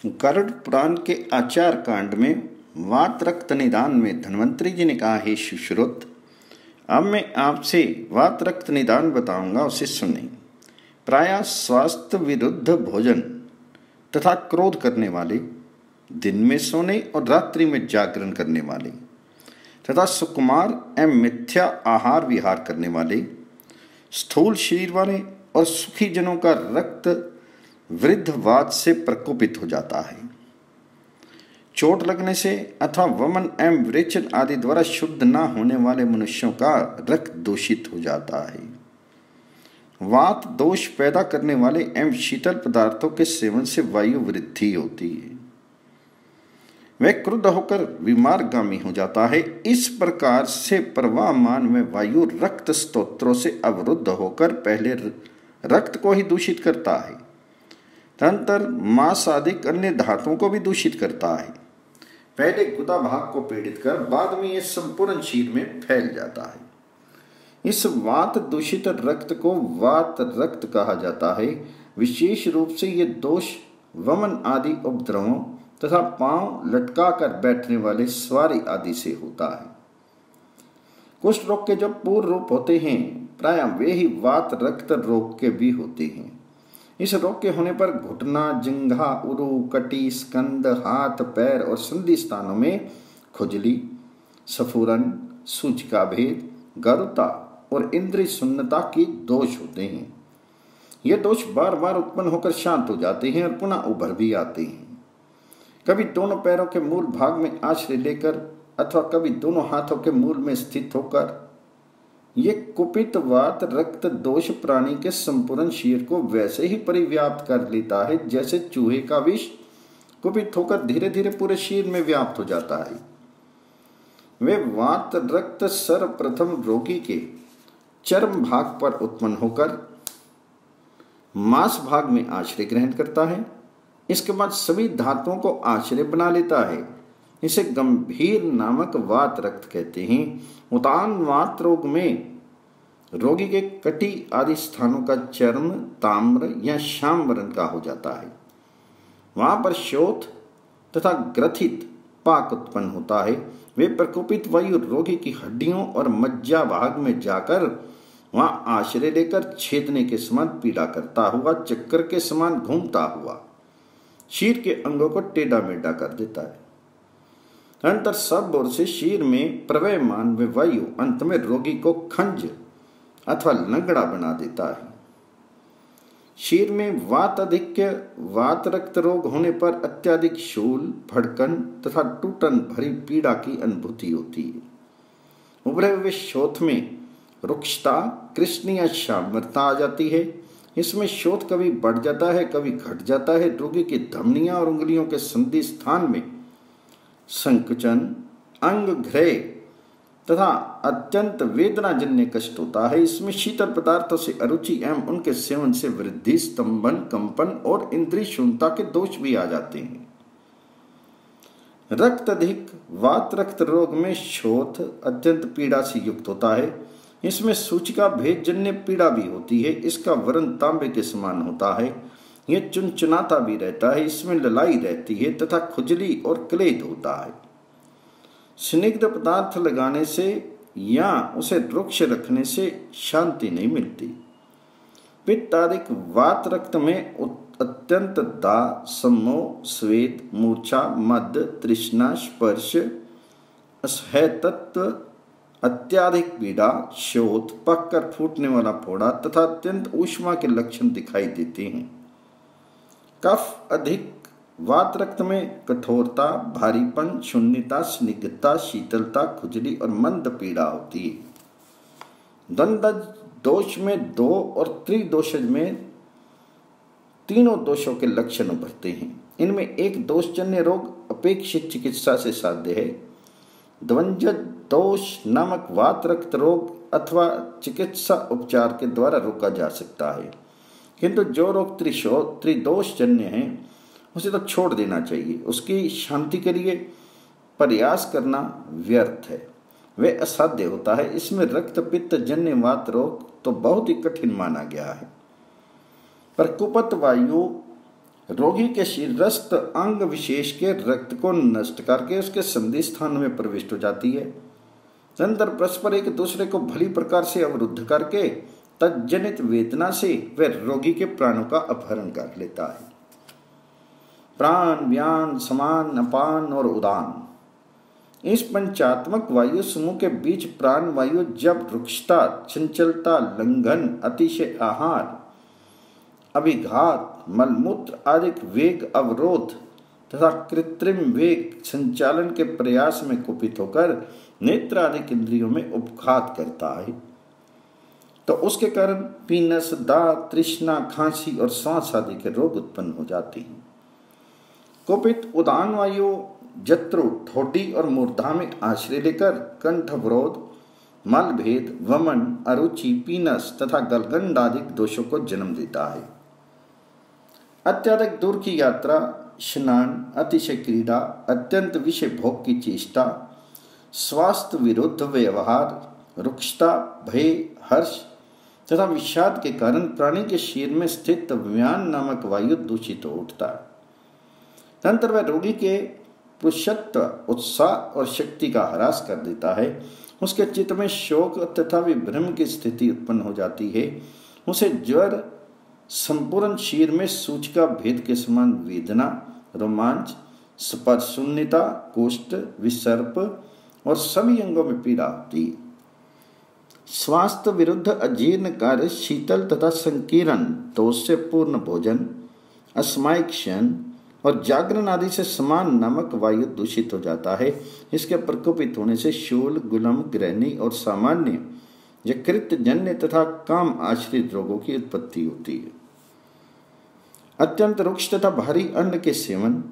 गरुड़ पुराण के आचार कांड में वात रक्त निदान में धन्वंतरी जी ने कहा, हे सुश्रुत, अब मैं आपसे वात रक्त निदान बताऊंगा, उसे सुने। प्रायः स्वास्थ्य विरुद्ध भोजन तथा क्रोध करने वाले, दिन में सोने और रात्रि में जागरण करने वाले तथा सुकुमार एवं मिथ्या आहार विहार करने वाले, स्थूल शरीर वाले और सुखी जनों का रक्त वृद्धवात से प्रकोपित हो जाता है। चोट लगने से अथवा वमन एवं विरेचन आदि द्वारा शुद्ध न होने वाले मनुष्यों का रक्त दूषित हो जाता है। वात दोष पैदा करने वाले एवं शीतल पदार्थों के सेवन से वायु वृद्धि होती है। वह क्रुद्ध होकर विमारगामी हो जाता है। इस प्रकार से प्रवाहमान में वायु रक्त स्तोत्रों से अवरुद्ध होकर पहले रक्त को ही दूषित करता है, तदनंतर मांस आदि अन्य धातुओं को भी दूषित करता है। पहले गुदा भाग को पीड़ित कर बाद में यह संपूर्ण शरीर में फैल जाता है। इस वात दूषित रक्त को वात रक्त कहा जाता है। विशेष रूप से ये दोष वमन आदि उपद्रवों तथा पांव लटका कर बैठने वाले स्वारी आदि से होता है। कुष्ठ रोग के जो पूर्व रूप होते हैं, प्राय वे ही वात रक्त रोग के भी होते हैं। इस रोग के होने पर घुटना, जिंघा, उरु, कटी, स्कंद, हाथ, पैर और संधि स्थानों में खुजली, सफुरन, सूज का भेद, गरुता और इंद्रिय शून्यता की दोष होते हैं। ये दोष बार बार उत्पन्न होकर शांत हो जाते हैं और पुनः उभर भी आते हैं। कभी दोनों पैरों के मूल भाग में आश्रय लेकर अथवा कभी दोनों हाथों के मूल में स्थित होकर ये कुपित वात रक्त दोष प्राणी के संपूर्ण शरीर को वैसे ही परिव्याप्त कर लेता है जैसे चूहे का विष कुपित होकर धीरे धीरे पूरे शरीर में व्याप्त हो जाता है। वे वात रक्त सर्वप्रथम रोगी के चर्म भाग पर उत्पन्न होकर मांस भाग में आश्रय ग्रहण करता है। इसके बाद सभी धातुओं को आश्रय बना लेता है। इसे गंभीर नामक वात रक्त कहते हैं। उतान वात रोग में रोगी के कटी आदि स्थानों का चर्म ताम्र या श्याम वर्ण का हो जाता है। वहां पर शोथ तथा ग्रथित पाक उत्पन्न होता है। वे प्रकोपित वायु रोगी की हड्डियों और मज्जा भाग में जाकर वहां आश्रय लेकर छेदने के समान पीड़ा करता हुआ, चक्कर के समान घूमता हुआ शरीर के अंगों को टेढ़ा मेढ़ा कर देता है। अनंतर सब ओर से शरीर में प्रवहमान व वायु अंत में रोगी को खंज अथवा लंगड़ा बना देता है। शरीर में वात अधिक्य वात रक्त रोग होने पर अत्यधिक शूल, भड़कन तथा टूटन भरी पीड़ा की अनुभूति होती है। उभरे हुए शोथ में रुक्षता, कृष्ण या श्यामलता आ जाती है। इसमें शोथ कभी बढ़ जाता है, कभी घट जाता है। रोगी की धमनियां और उंगलियों के संधि स्थान में संकुचन, अंग घ्रय तथा अत्यंत वेदनाजन्य कष्ट होता है। इसमें शीतल पदार्थों से अरुचि एवं उनके सेवन से वृद्धि, स्तंभन, कंपन और इंद्रिय शून्यता के दोष भी आ जाते हैं। रक्त अधिक वात रक्त रोग में शोथ अत्यंत पीड़ा से युक्त होता है। इसमें सूचिका भेदजन्य पीड़ा भी होती है। इसका वर्ण तांबे के समान होता है। यह चुनचुनाता भी रहता है। इसमें ललाई रहती है तथा खुजली और क्लेद होता है। स्निग्ध पदार्थ लगाने से या उसे रुक्ष रखने से शांति नहीं मिलती। पित्त आदिक वात रक्त में अत्यंत दाह, सम्मोह, स्वेद, मूर्छा, मद, तृष्णा, स्पर्श, असह्य तत्व, अत्याधिक पीड़ा, शोथ, पककर फूटने वाला फोड़ा तथा अत्यंत ऊष्मा के लक्षण दिखाई देते हैं। कफ अधिक वात रक्त में कठोरता, भारीपन, शून्यता, स्निग्धता, शीतलता, खुजली और मंद पीड़ा होती है। द्वंद्व दोष में दो और त्रिदोषज में तीनों दोषों के लक्षण उभरते हैं। इनमें एक दोषजन्य रोग अपेक्षित चिकित्सा से साध्य है। द्वंद्व दोष नामक वात रक्त रोग अथवा चिकित्सा उपचार के द्वारा रोका जा सकता है, किंतु जो रोग त्रिदोष जन्य है उसे तो छोड़ देना चाहिए। उसकी शांति के लिए प्रयास करना व्यर्थ है, वह असाध्य होता है। इसमें रक्त पित्त जन्य वात रोग तो बहुत ही कठिन माना गया है। पर कुपत वायु रोगी के शीर्षस्थ अंग विशेष के रक्त को नष्ट करके उसके संधि स्थान में प्रविष्ट हो जाती है। तंत्र परस्पर एक दूसरे को भली प्रकार से अवरुद्ध करके तज्जनित वेदना से वह रोगी के प्राणों का अपहरण कर लेता है। प्राण, व्यान, समान, अपान और उदान, इस पंचात्मक वायु समूह के बीच प्राण वायु जब रुक्षता, चंचलता, लंघन, अतिशय आहार, अभिघात, मलमूत्र आदि वेग अवरोध तथा कृत्रिम वेग संचालन के प्रयास में कुपित होकर नेत्र आदि इंद्रियों में उपघात करता है तो उसके कारण पीनस, दांत, तृष्णा, खांसी और श्वास आदि के रोग उत्पन्न हो जाते हैं। कुपित उदान वायु जत्रु, ठोडी और मूर्धा में आश्रय लेकर कंठ अवरोध, मलभेद, वमन, अरुचि, पीनस तथा गलगंड आदि दोषों को जन्म देता है। अत्यधिक दूर की यात्रा, स्नान, अतिशय क्रीड़ा, अत्यंत विषय भोग की चेष्टा, स्वास्थ्य विरुद्ध व्यवहार, रुक्षता, भय, हर्ष तथा विषाद के कारण प्राणी के शरीर में स्थित व्यान नामक वायु दूषित हो उठता है। तंत्र वह रोगी के पुरुषत्व, उत्साह और शक्ति का ह्रास कर देता है। उसके चित्त में शोक तथा विभ्रम की स्थिति उत्पन्न हो जाती है। उसे ज्वर, संपूर्ण शरीर में सूचिका भेद के समान वेदना, रोमांच, स्पर्श शून्यता, कोष्ठ, विसर्प और सभी अंगों में पीड़ा होती है। स्वास्थ्य विरुद्ध अजीर्ण कार्य, शीतल तथा संकीर्ण दोष से पूर्ण भोजन, अस्मायिक क्षण और जागरण आदि से समान नमक वायु दूषित हो जाता है। इसके प्रकोपित होने से शूल, गुलम, ग्रहणी और सामान्य यकृत जन्य तथा काम आश्रित रोगों की उत्पत्ति होती है। अत्यंत रुक्ष तथा भारी अन्न के सेवन,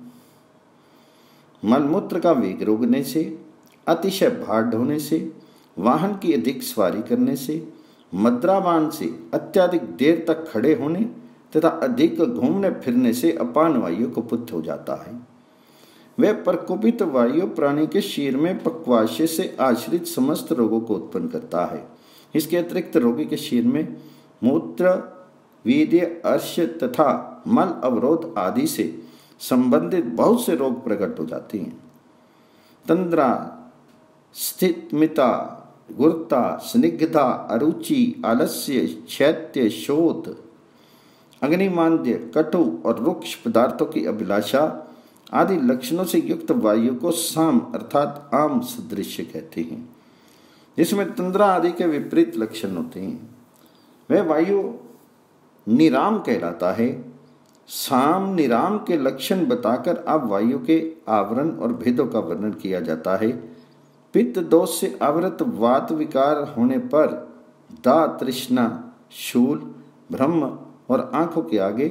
मलमूत्र का वेग रोकने से, अतिशय भार ढोने से, वाहन की अधिक सवारी करने से, मद्रापान से, अत्यधिक देर तक खड़े होने तथा अधिक घूमने फिरने से अपान वायु कुपित हो जाता है। वह प्रकोपित वायु प्राणी के शरीर में पक्वाशय से आश्रित समस्त रोगों को उत्पन्न करता है। इसके अतिरिक्त रोगी के शरीर में मूत्र, वीर्य, अर्श तथा मल अवरोध आदि से संबंधित बहुत से रोग प्रकट हो जाते हैं। तंद्रा, स्थितमिता, गुरुता, स्निग्धता, अरुचि, आलस्य, शैत्य, शोथ, अग्निमांद्य, कटु और रुक्ष पदार्थों की अभिलाषा आदि लक्षणों से युक्त वायु को साम अर्थात आम सदृश कहते हैं, जिसमें तंद्रा आदि के विपरीत लक्षण होते हैं। वह वायु निराम कहलाता है। साम निराम के लक्षण बताकर अब वायु के आवरण और भेदों का वर्णन किया जाता है। पित्त दोष से आवृत वात विकार होने पर दा, तृष्णा, शूल, ब्रह्म और आंखों के आगे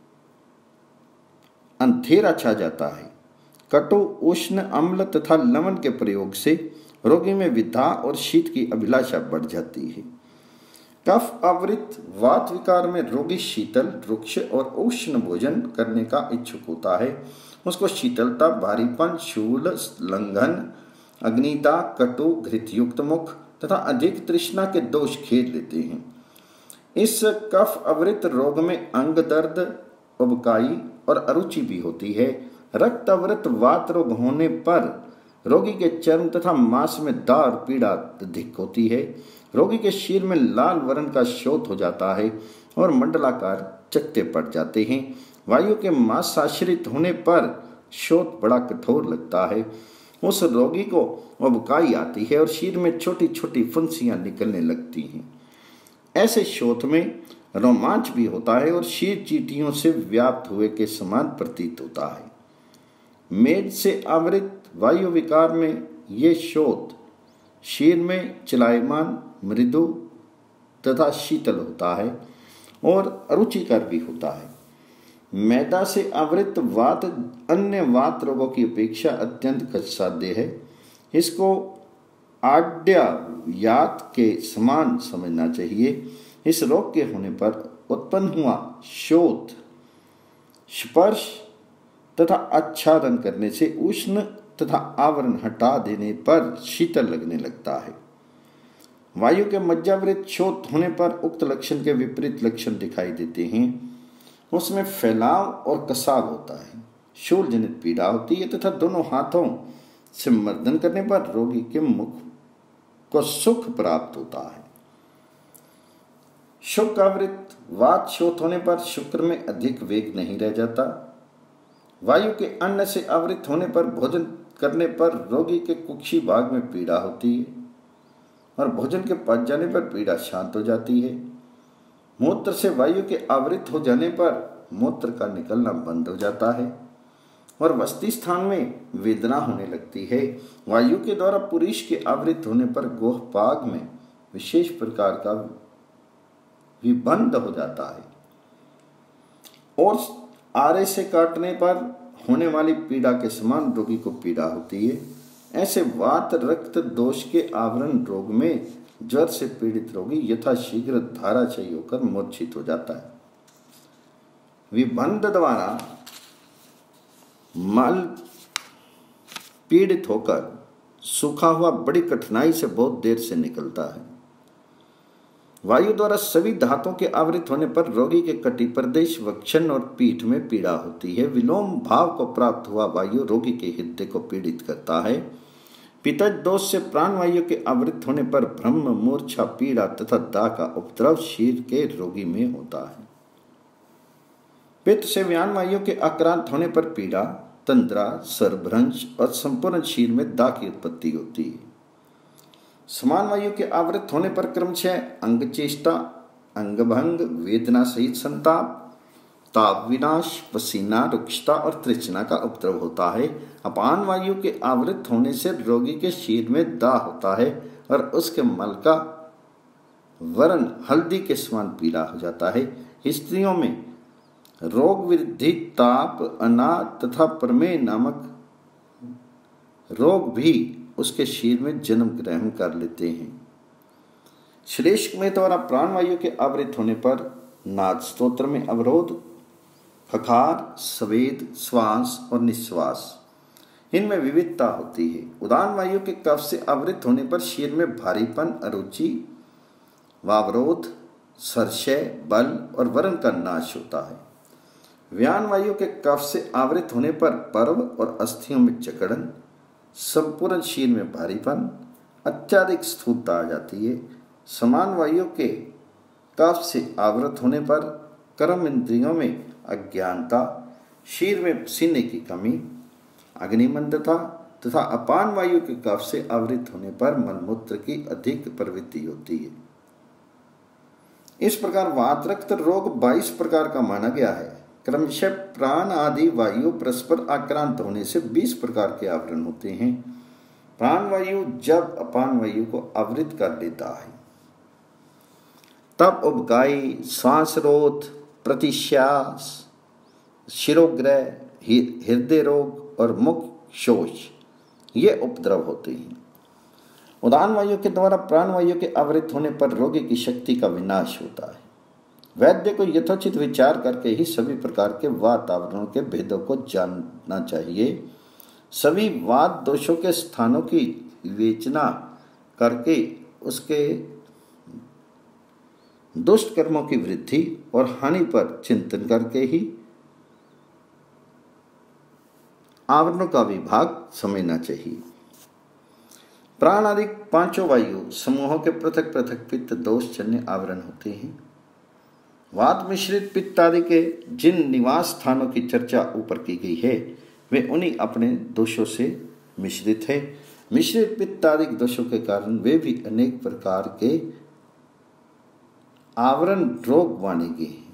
अंधेरा छा जाता है। कटु, उष्ण, अम्ल तथा लवण के प्रयोग से रोगी में विधा और शीत की अभिलाषा बढ़ जाती है। कफ आवृत वात विकार में रोगी शीतल, रुक्ष और उष्ण भोजन करने का इच्छुक होता है। उसको शीतलता, भारीपन, शूल, लंघन, अग्निता, कटु, घृतयुक्त मुख तथा अधिक तृष्णा के दोष खेद लेते हैं। इस कफ आवृत रोग में अंग दर्द, उबकाई और अरुचि भी होती है। रक्त आवृत वात रोग होने पर रोगी के चर्म तथा मांस में दाह और पीड़ा अधिक होती है। रोगी के शरीर में लाल वर्ण का शोथ हो जाता है और मंडलाकार चकत्ते पड़ जाते हैं। वायु के मांस आश्रित होने पर शोथ बड़ा कठोर लगता है। उस रोगी को उबकाई आती है और शरीर में छोटी छोटी फुंसियां निकलने लगती हैं। ऐसे शोथ में रोमांच भी होता है और शीर चींटियों से व्याप्त हुए के समान प्रतीत होता है। मेद से आवृत वायु विकार में ये शोथ शीर में चलायमान, मृदु तथा शीतल होता है और अरुचिकर भी होता है। मैदा से आवृत वात अन्य वात रोगों की अपेक्षा अत्यंत कष्टसाध्य है। इसको आड्यायात के समान समझना चाहिए। इस रोग के होने पर उत्पन्न हुआ शोथ, स्पर्श तथा आच्छादन करने से उष्ण तथा आवरण हटा देने पर शीतल लगने लगता है। वायु के मज्जावृत शोथ होने पर उक्त लक्षण के विपरीत लक्षण दिखाई देते हैं। उसमें फैलाव और कसाव होता है, शूल जनित पीड़ा होती है तथा दोनों हाथों से मर्दन करने पर रोगी के मुख को सुख प्राप्त होता है। शुक्र आवृत वात शोथ होने पर शुक्र में अधिक वेग नहीं रह जाता। वायु के अन्न से आवृत होने पर भोजन करने पर रोगी के कुक्षी भाग में पीड़ा होती है और भोजन के पच जाने पर पीड़ा शांत हो जाती है। मूत्र से वायु के आवृत हो जाने पर मूत्र का निकलना बंद हो जाता है और वस्ती स्थान में वेदना होने लगती है। वायु के द्वारा पुरुष के आवृत होने पर गोह पाग में विशेष प्रकार का विबंध हो जाता है और आरे से काटने पर होने वाली पीड़ा के समान रोगी को पीड़ा होती है। ऐसे वात रक्त दोष के आवरण रोग में ज्वर से पीड़ित रोगी यथाशीघ्र धाराशायी होकर मूर्छित हो जाता है। विबंध द्वारा मल पीड़ित होकर सूखा हुआ बड़ी कठिनाई से बहुत देर से निकलता है। वायु द्वारा सभी धातुओं के आवृत होने पर रोगी के कटी प्रदेश, वक्षण और पीठ में पीड़ा होती है। विलोम भाव को प्राप्त हुआ वायु रोगी के हृदय को पीड़ित करता है। पित्त दोष से प्राण वायु के आवृत होने पर भ्रम, मूर्छा, पीड़ा तथा दाह का उपद्रव शीर के रोगी में होता है। पित्त से व्यान वायु के आक्रांत होने पर पीड़ा, तंद्रा, सरभ्रंश और संपूर्ण शीर में दाह की उत्पत्ति होती है। समान वायु के आवृत होने पर क्रमशः अंग चेष्टा, अंग भंग, वेदना सहित संताप, ताप विनाश, पसीना, रुक्षता और तृष्णा का उपद्रव होता है। अपान वायु के आवृत होने से रोगी के शीर में दाह होता है और उसके मल का वर्ण हल्दी के समान पीला हो जाता है। स्त्रियों में रोग वृद्धि, ताप, अनाथ तथा प्रमेह नामक रोग भी उसके शीर में जन्म ग्रहण कर लेते हैं। श्लेष में द्वारा प्राणवायु के आवृत होने पर नाद स्तोत्र में अवरोध, खखार, स्वेद, श्वास और निश्वास, इनमें विविधता होती है। उदान वायु के कफ से आवृत होने पर शीर में भारीपन, अरुचि, वावरोध, सरशय, बल और वर्ण का नाश होता है। व्यान वायु के कफ से आवृत होने पर पर्व और अस्थियों में जकड़न, संपूर्ण शीर में भारीपन, अत्यधिक स्थूलता आ जाती है। समान वायु के कफ से आवृत होने पर कर्म इंद्रियों में अज्ञानता, शीर में पसीने की कमी, अग्निमंदता तथा अपान वायु के कफ से आवृत होने पर मलमूत्र की अधिक प्रवृत्ति होती है। इस प्रकार वात रक्त रोग 22 प्रकार का माना गया है। क्रमशः प्राण आदि वायु परस्पर आक्रांत होने से 20 प्रकार के आवरण होते हैं। प्राण वायु जब अपान वायु को आवृत कर लेता है तब उबकाई, श्वास रोध, प्रतिश्वास, शिरोग्रह, हृदय रोग और मुख शोष ये उपद्रव होते हैं। उदान वायु के द्वारा प्राण वायु के आवृत होने पर रोगी की शक्ति का विनाश होता है। वैद्य को यथोचित विचार करके ही सभी प्रकार के वातावरणों के भेदों को जानना चाहिए। सभी वात दोषों के स्थानों की विवेचना करके उसके दुष्ट कर्मों की वृद्धि और हानि पर चिंतन करके ही आवरणों का विभाग समझना चाहिए। प्राण आदि पांचों वायु समूहों के पृथक पृथक पित्त दोष जन्य आवरण होते हैं। वात मिश्रित पित्त आदि के जिन निवास स्थानों की चर्चा ऊपर की गई है वे उन्हीं अपने दोषों से मिश्रित है। मिश्रित पित्त आदि दोषों के कारण वे भी अनेक प्रकार के आवरण रोग माने गए हैं।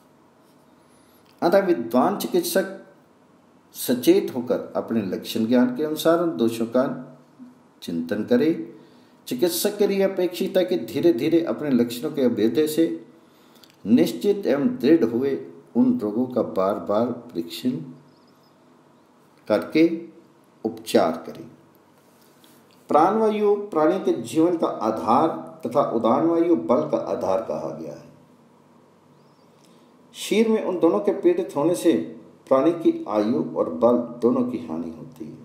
अतः विद्वान चिकित्सक सचेत होकर अपने लक्षण ज्ञान के अनुसार उन दोषों का चिंतन करे। चिकित्सक के लिए अपेक्षित है कि धीरे धीरे अपने लक्षणों के अभेद्य से निश्चित एवं दृढ़ हुए उन रोगों का बार बार परीक्षण करके उपचार करें। प्राणवायु प्राणी के जीवन का आधार तथा उदान वायु बल का आधार कहा गया है। शीर में उन दोनों के पीड़ित होने से प्राणी की आयु और बल दोनों की हानि होती है।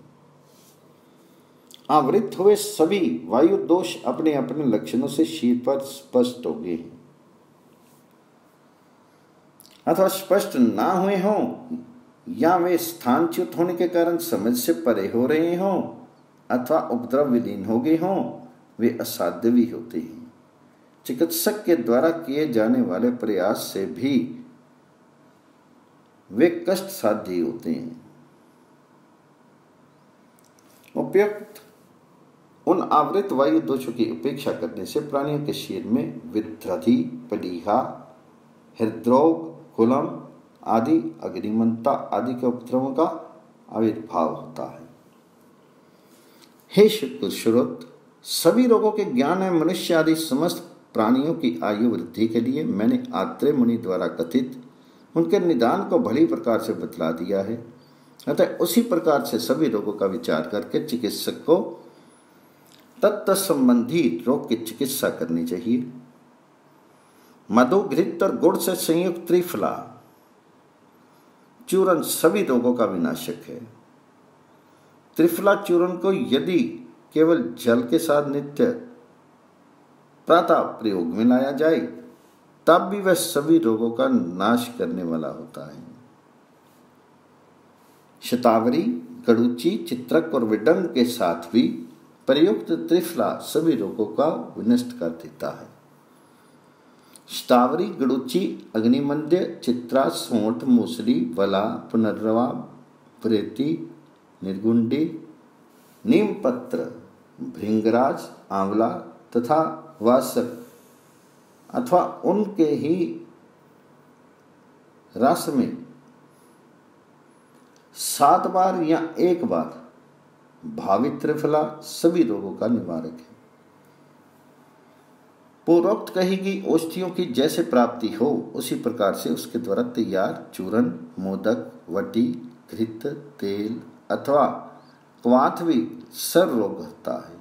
आवृत हुए सभी वायु दोष अपने अपने लक्षणों से शीर पर स्पष्ट हो गए हैं। अथवा स्पष्ट ना हुए हों, या वे स्थानच्युत होने के कारण समझ से परे हो रहे हों, अथवा उपद्रव विलीन हो गए हों, वे असाध्य भी होते हैं। चिकित्सक के द्वारा किए जाने वाले प्रयास से भी वे कष्ट साध्य होते हैं। उपयुक्त उन आवृत वायु दोषों की उपेक्षा करने से प्राणियों के शरीर में विद्रधि, प्लीहा, हृदरोग, कुलम आदि, अग्निमंता आदि के उपद्रवों का आविर्भाव होता है। हे श्रुत, सभी रोगों के ज्ञान है मनुष्य आदि समस्त प्राणियों की आयु वृद्धि के लिए मैंने आत्रेय मुनि द्वारा कथित उनके निदान को भली प्रकार से बतला दिया है। अतः उसी प्रकार से सभी रोगों का विचार करके चिकित्सक को तत्त संबंधी रोग की चिकित्सा करनी चाहिए। मधु, घृत और गुड़ से संयुक्त त्रिफला चूर्ण सभी रोगों का विनाशक है। त्रिफला चूर्ण को यदि केवल जल के साथ नित्य प्रातः प्रयोग में लाया जाए तब भी वह सभी रोगों का नाश करने वाला होता है। शतावरी, गड़ूची, चित्रक और विडंग के साथ भी प्रयुक्त त्रिफला सभी रोगों का विनष्ट कर देता है। शतावरी, गड़ूची, अग्निमंद्य, चित्रा, सोंठ, मूसली, वला, पुनर्रवा, प्रेती, निर्गुंडी, नीमपत्र, भृंगराज, आंवला तथा वासक अथवा उनके ही रस में 7 बार या 1 बार भावित त्रिफला सभी रोगों का निवारक है। पूर्वोक्त कही गई औषधियों की जैसे प्राप्ति हो उसी प्रकार से उसके द्वारा तैयार चूर्ण, मोदक, वटी, घृत, तेल अथवा क्वाथ भी सर्व रोग हरता है।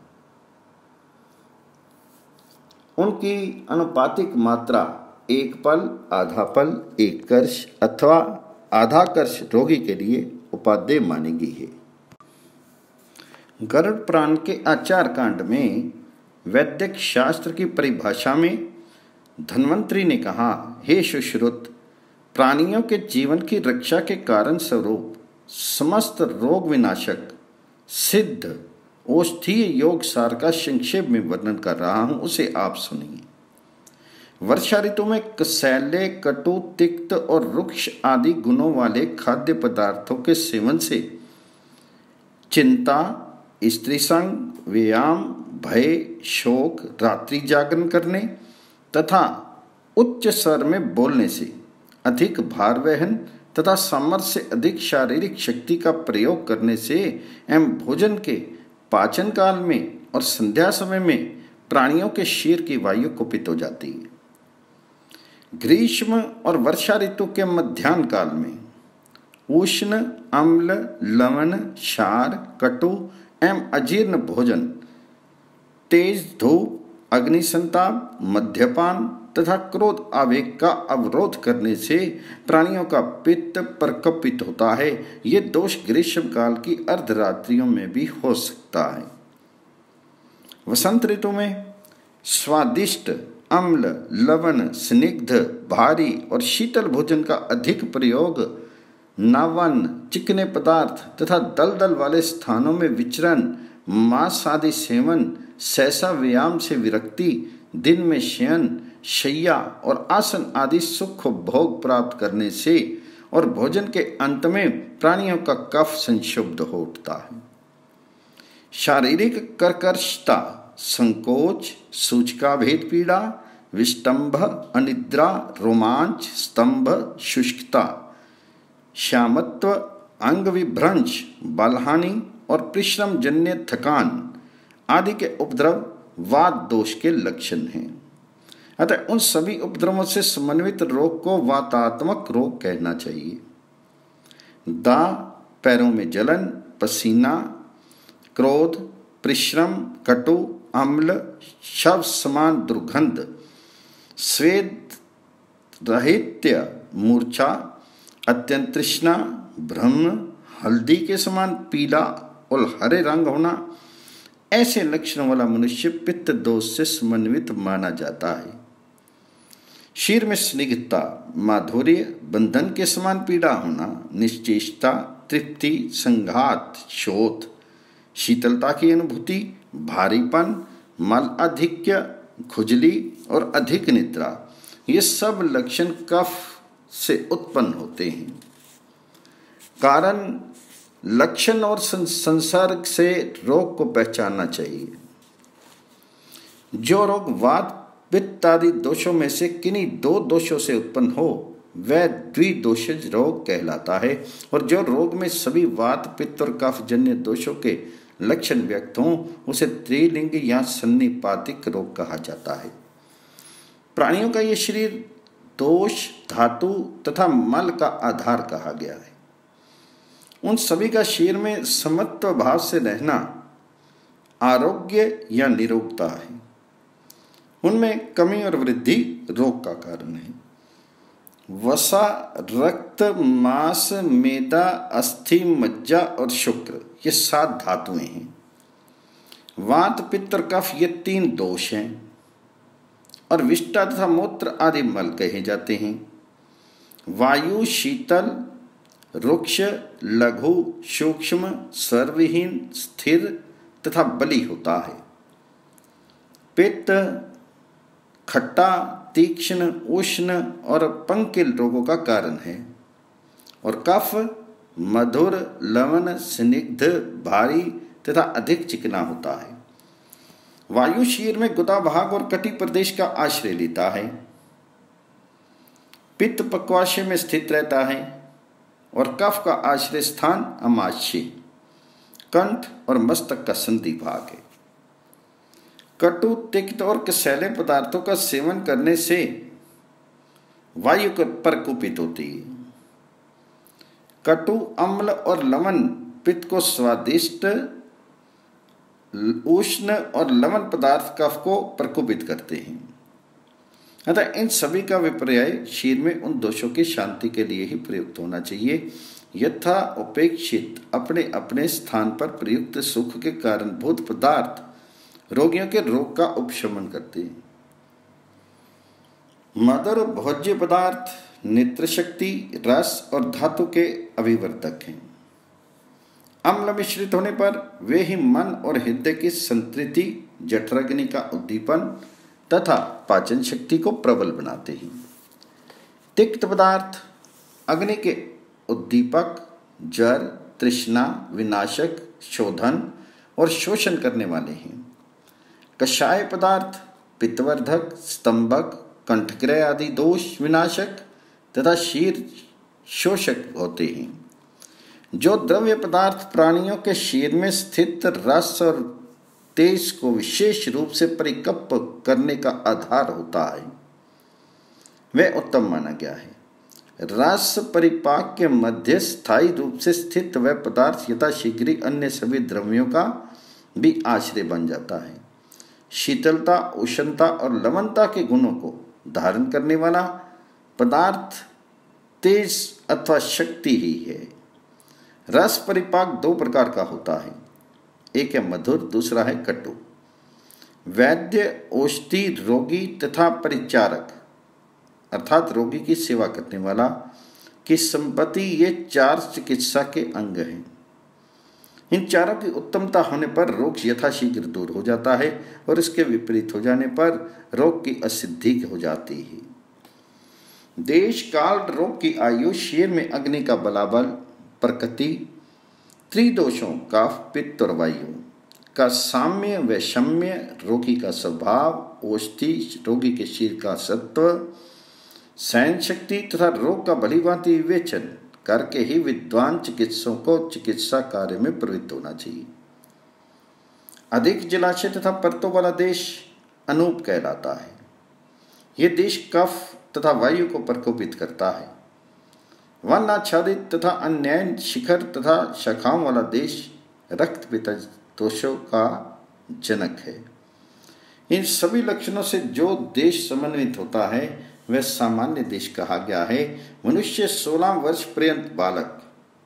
उनकी अनुपातिक मात्रा 1 पल, आधा पल, 1 कर्ष अथवा आधा कर्ष रोगी के लिए उपादेय मानी गई है। गरुड़ पुराण के आचार कांड में वैदिक शास्त्र की परिभाषा में धन्वंतरि ने कहा, हे सुश्रुत, प्राणियों के जीवन की रक्षा के कारण स्वरूप समस्त रोग विनाशक सिद्ध औषधीय योग सार का संक्षेप में वर्णन कर रहा हूं, उसे आप सुनिए। वर्षा ऋतु में कसैले, कटु, तिक्त और रुक्ष आदि गुणों वाले खाद्य पदार्थों के सेवन से चिंता, स्त्री संग, व्यायाम, भय, शोक, रात्रि जागरण करने तथा उच्च स्वर में बोलने से, अधिक भार वहन तथा सामर्थ्य से अधिक शारीरिक शक्ति का प्रयोग करने से एवं भोजन के पाचन काल में और संध्या समय में प्राणियों के शरीर की वायु कुपित हो जाती है। ग्रीष्म और वर्षा ऋतु के मध्याह्न काल में उष्ण, अम्ल, लवण, क्षार, कटु एवं अजीर्ण भोजन, तेज धूप, अग्निसंताप, मद्यपान तथा क्रोध आवेग का अवरोध करने से प्राणियों का पित्त प्रकपित होता है। ये दोष ग्रीष्म काल की अर्धरात्रियों में भी हो सकता है। वसंत ऋतु में स्वादिष्ट, अम्ल, लवण, स्निग्ध, भारी और शीतल भोजन का अधिक प्रयोग, नावन, चिकने पदार्थ तथा दलदल वाले स्थानों में विचरण, मांस आदि सेवन, सहसा व्यायाम से विरक्ति, दिन में शयन, शैया और आसन आदि सुख भोग प्राप्त करने से और भोजन के अंत में प्राणियों का कफ संशुद्ध हो उठता है। शारीरिक कर्कशता, संकोच, सूचकाभेद पीड़ा, विष्टंभ, अनिद्रा, रोमांच, स्तंभ, शुष्कता, श्यामत्व, अंग विभ्रंश, बलहानि और परिश्रम जन्य थकान आदि के उपद्रव वात दोष के लक्षण हैं। अतः उन सभी उपद्रवों से समन्वित रोग को वातात्मक रोग कहना चाहिए। दाह, पैरों में जलन, पसीना, क्रोध, परिश्रम, कटु, अम्ल, शव समान दुर्गंध, स्वेद राहित्य, मूर्छा, अत्यंत तृष्णा, भ्रम, हल्दी के समान पीला और हरे रंग होना, ऐसे लक्षणों वाला मनुष्य पित्त दोष से समन्वित माना जाता है। शीर में स्निग्धता, माधुर्य, बंधन के समान पीड़ा होना, निश्चेष्टता, तृप्ति, संघात, शोथ, शीतलता की अनुभूति, भारीपन, मल आधिक्य, खुजली और अधिक निद्रा, ये सब लक्षण कफ से उत्पन्न होते हैं। कारण, लक्षण और संसर्ग से रोग को पहचानना चाहिए। जो रोग वात पित्त आदि दोषों में से किन्हीं दो दोषों से उत्पन्न हो वह द्विदोषज रोग कहलाता है, और जो रोग में सभी वात पित्त और कफ जन्य दोषों के लक्षण व्यक्त हों उसे त्रिलिंग या सन्निपातिक रोग कहा जाता है। प्राणियों का यह शरीर दोष, धातु तथा मल का आधार कहा गया है। उन सभी का शरीर में समत्व भाव से रहना आरोग्य या निरोगता है। उनमें कमी और वृद्धि रोग का कारण है। वसा, रक्त, मांस, मेदा, अस्थि, मज्जा और शुक्र ये 7 धातुएं हैं। वात, पित्त और कफ ये 3 दोष हैं, और विष्टा तथा मूत्र आदि मल कहे जाते हैं। वायु शीतल, रुक्ष, लघु, सूक्ष्म, सर्वहीन, स्थिर तथा बली होता है। पित्त खट्टा, तीक्ष्ण, उष्ण और पंकिल रोगों का कारण है, और कफ मधुर, लवण, स्निग्ध, भारी तथा अधिक चिकना होता है। वायु शरीर में गुदा भाग और कटी प्रदेश का आश्रय लेता है। पित्त पक्वाशय में स्थित रहता है, और कफ का आश्रय स्थान अमाशय, कंठ और मस्तक का संधि भाग है। कटु, तिक्त और कसैले पदार्थों का सेवन करने से वायु प्रकोपित होती है। कटु, अम्ल और लवण पित्त को स्वादिष्ट, उष्ण और लवण पदार्थ कफ को प्रकोपित करते हैं। अतः इन सभी का विपर्यय शरीर में उन दोषों की शांति के लिए ही प्रयुक्त होना चाहिए। यथा उपेक्षित अपने अपने स्थान पर प्रयुक्त सुख के कारण भूत पदार्थ रोगियों के रोग का उपशमन करते हैं। मधुर भोज्य पदार्थ नेत्र शक्ति, रस और धातु के अभिवर्धक हैं। अम्ल मिश्रित होने पर वे ही मन और हृदय की संतृप्ति, जठराग्नि का उद्दीपन तथा पाचन शक्ति को प्रबल बनाते हैं। तिक्त पदार्थ अग्नि के उद्दीपक, जर, तृष्णा, विनाशक, शोधन और शोषण करने वाले हैं। कषाय पदार्थ पित्तवर्धक, स्तंभक, कंठग्रह आदि दोष विनाशक तथा शीर शोषक होते हैं। जो द्रव्य पदार्थ प्राणियों के शरीर में स्थित रस और तेज को विशेष रूप से परिकप्प करने का आधार होता है वह उत्तम माना गया है। रस परिपाक के मध्य स्थायी रूप से स्थित वह पदार्थ यथाशीघ्र ही अन्य सभी द्रव्यों का भी आश्रय बन जाता है। शीतलता, उष्णता और लवणता के गुणों को धारण करने वाला पदार्थ तेज अथवा शक्ति ही है। रस परिपाक 2 प्रकार का होता है, एक है मधुर, दूसरा है कटु। वैद्य, औषधि, रोगी तथा परिचारक अर्थात रोगी की सेवा करने वाला की संपत्ति ये 4 चिकित्सा के अंग हैं। इन चारों की उत्तमता होने पर रोग यथाशीघ्र दूर हो जाता है और इसके विपरीत हो जाने पर रोग की असिद्धि हो जाती है। देश काल रोग की आयु, शरीर में अग्नि का बलाबल, प्रकृति, त्रिदोषों कफ, पित्त और वायु का साम्य व शम्य, रोगी का स्वभाव, औषधि, रोगी के शरीर का सत्व, सहन शक्ति तथा रोग का भलीभांति विवेचन करके ही विद्वान चिकित्सकों को चिकित्सा कार्य में प्रवृत्त होना चाहिए। अधिक जलाशय तथा पर्वतों वाला देश अनूप कहलाता है। यह देश कफ तथा वायु को प्रकोपित करता है। वन आच्छादित तथा अन्यायन शिखर तथा शाखाओं वाला देश रक्त पित्त दोषों का जनक है। इन सभी लक्षणों से जो देश समन्वित होता है वह सामान्य देश कहा गया है। मनुष्य 16 वर्ष पर्यंत बालक,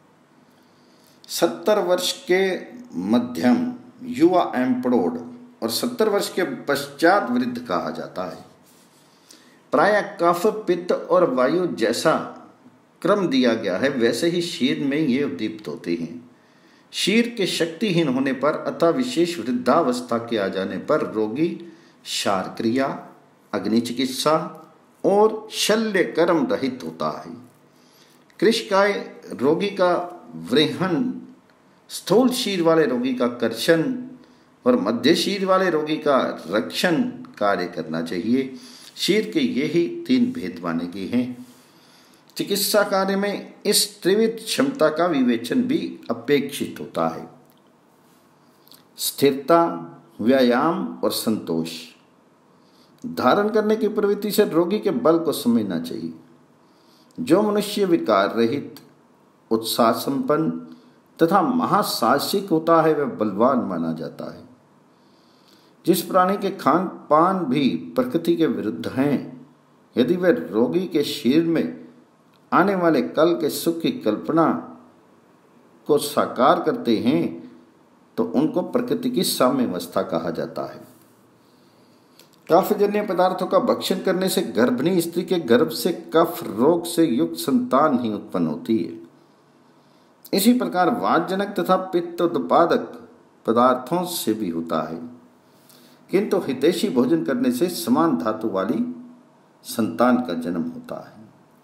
70 वर्ष के मध्यम युवा एवं प्रौढ़ और 70 वर्ष के पश्चात वृद्ध कहा जाता है। प्राय कफ, पित्त और वायु जैसा क्रम दिया गया है, वैसे ही शीर में ये उद्दीप्त होते हैं। शीर के शक्तिहीन होने पर अथवा विशेष वृद्धावस्था के आ जाने पर रोगी क्षार क्रिया, अग्नि चिकित्सा और शल्य कर्म रहित होता है। कृशकाय रोगी का वृहन, स्थूल शीर वाले रोगी का कर्षण और मध्य शीर वाले रोगी का रक्षण कार्य करना चाहिए। शीर के यही 3 भेद माने गए हैं। चिकित्सा कार्य में इस त्रिविध क्षमता का विवेचन भी अपेक्षित होता है। स्थिरता, व्यायाम और संतोष। धारण करने की प्रवृत्ति से रोगी के बल को समझना चाहिए। जो मनुष्य विकार रहित, उत्साह संपन्न तथा महासाहसिक होता है वह बलवान माना जाता है। जिस प्राणी के खान पान भी प्रकृति के विरुद्ध हैं, यदि वह रोगी के शरीर में आने वाले कल के सुख की कल्पना को साकार करते हैं तो उनको प्रकृति की साम्यावस्था कहा जाता है। कफजन्य पदार्थों का भक्षण करने से गर्भिणी स्त्री के गर्भ से कफ रोग से युक्त संतान ही उत्पन्न होती है। इसी प्रकार वातजनक तथा पित्त उत्पादक पदार्थों से भी होता है, किंतु हितैषी भोजन करने से समान धातु वाली संतान का जन्म होता है।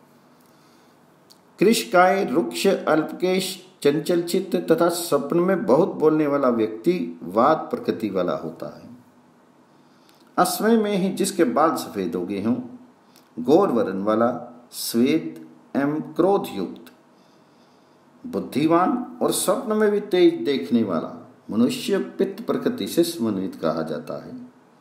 कृशकाय, रुक्ष, अल्पकेश, चंचल चित्त तथा स्वप्न में बहुत बोलने वाला व्यक्ति वात प्रकृति वाला होता है। असमय में ही जिसके बाल सफेद हो गए हों, गौर वर्ण वाला, श्वेत एवं क्रोध युक्त, बुद्धिमान और स्वप्न में भी तेज देखने वाला मनुष्य पित्त प्रकृति से समन्वित कहा जाता है।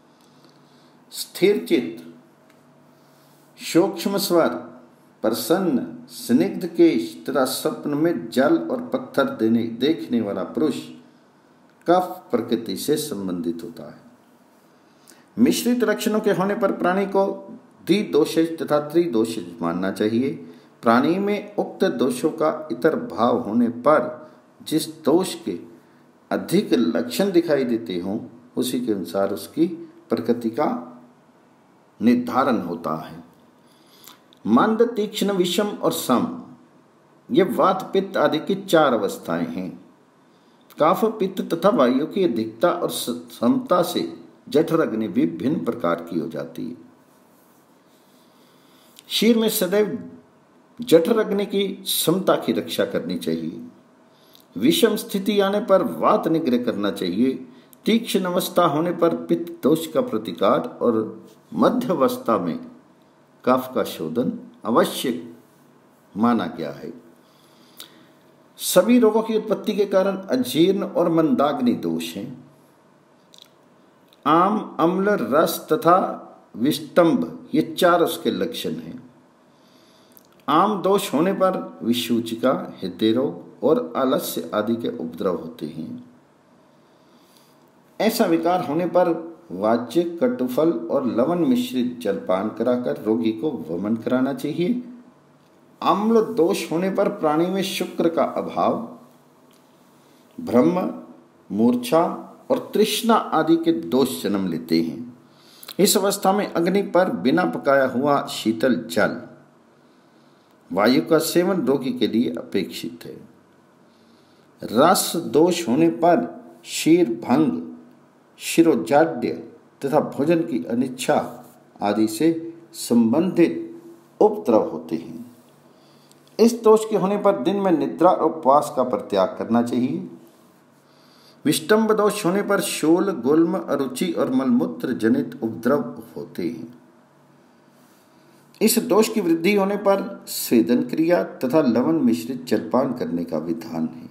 स्थिर चित्त, सूक्ष्म स्वर, प्रसन्न, स्निग्ध केश तथा स्वप्न में जल और पत्थर देखने वाला पुरुष कफ प्रकृति से संबंधित होता है। मिश्रित लक्षणों के होने पर प्राणी को द्विदोषज तथा त्रिदोषज मानना चाहिए। प्राणी में उक्त दोषों का इतर भाव होने पर जिस दोष के अधिक लक्षण दिखाई देते हों, उसी के अनुसार उसकी प्रकृति का निर्धारण होता है। मंद, तीक्ष्ण, विषम और सम, ये वात पित्त आदि की 4 अवस्थाएं हैं। कफ, पित्त तथा वायु की अधिकता और समता से जठर अग्नि भी भिन्न प्रकार की हो जाती है। शीर में सदैव जठर अग्नि की समता की रक्षा करनी चाहिए। विषम स्थिति आने पर वात निग्रह करना चाहिए। तीक्ष्ण अवस्था होने पर पित्त दोष का प्रतिकार और मध्य अवस्था में कफ का शोधन अवश्य माना गया है। सभी रोगों की उत्पत्ति के कारण अजीर्ण और मंदाग्नि दोष हैं। आम, अम्ल, रस तथा विष्टंभ ये 4 उसके लक्षण हैं। आम दोष होने पर विसूचिका, हृदय रोग और आलस्य आदि के उपद्रव होते हैं। ऐसा विकार होने पर वाच्य, कटुफल और लवण मिश्रित जलपान कराकर रोगी को वमन कराना चाहिए। अम्ल दोष होने पर प्राणी में शुक्र का अभाव, भ्रम, मूर्छा और तृष्णा आदि के दोष जन्म लेते हैं। इस अवस्था में अग्नि पर बिना पकाया हुआ शीतल जल, वायु का सेवन रोगी के लिए अपेक्षित है। रस दोष होने पर शीर भंग, शिरोजाड्य तथा भोजन की अनिच्छा आदि से संबंधित उपद्रव होते हैं। इस दोष के होने पर दिन में निद्रा और उपवास का परित्याग करना चाहिए। विष्टंभ दोष होने पर शूल, गुल्म, अरुचि और मलमूत्र जनित उपद्रव होते हैं। इस दोष की वृद्धि होने पर स्वेदन क्रिया तथा लवण मिश्रित जलपान करने का विधान है।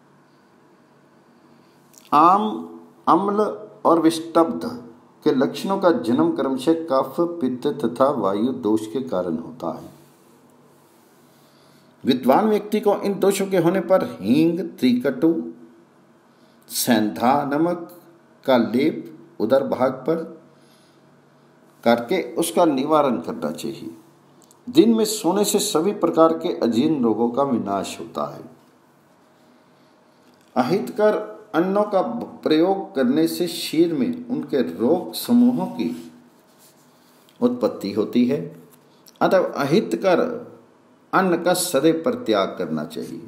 आम, अम्ल और विष्टब्ध के लक्षणों का जन्म क्रमशः कफ, पित्त तथा वायु दोष के कारण होता है। विद्वान व्यक्ति को इन दोषों के होने पर हींग, त्रिकटु, सेंधा नमक का लेप उदर भाग पर करके उसका निवारण करना चाहिए। दिन में सोने से सभी प्रकार के अजीर्ण रोगों का विनाश होता है। अहितकर अन्नों का प्रयोग करने से शरीर में उनके रोग समूहों की उत्पत्ति होती है। अतः अहितकर अन्न का सदैव परित्याग करना चाहिए।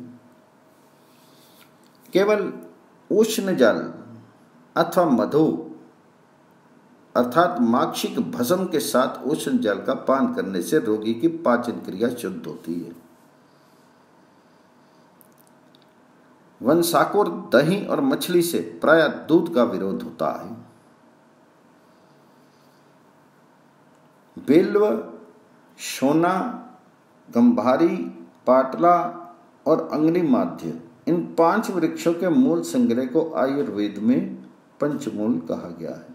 केवल उष्ण जल अथवा मधु अर्थात माक्षिक भस्म के साथ उष्ण जल का पान करने से रोगी की पाचन क्रिया शुद्ध होती है। वंशाकुर दही और मछली से प्रायः दूध का विरोध होता है। बिल्व, सोना, गंभारी, पाटला और अंगनीमाध्य इन 5 वृक्षों के मूल संग्रह को आयुर्वेद में पंचमूल कहा गया है।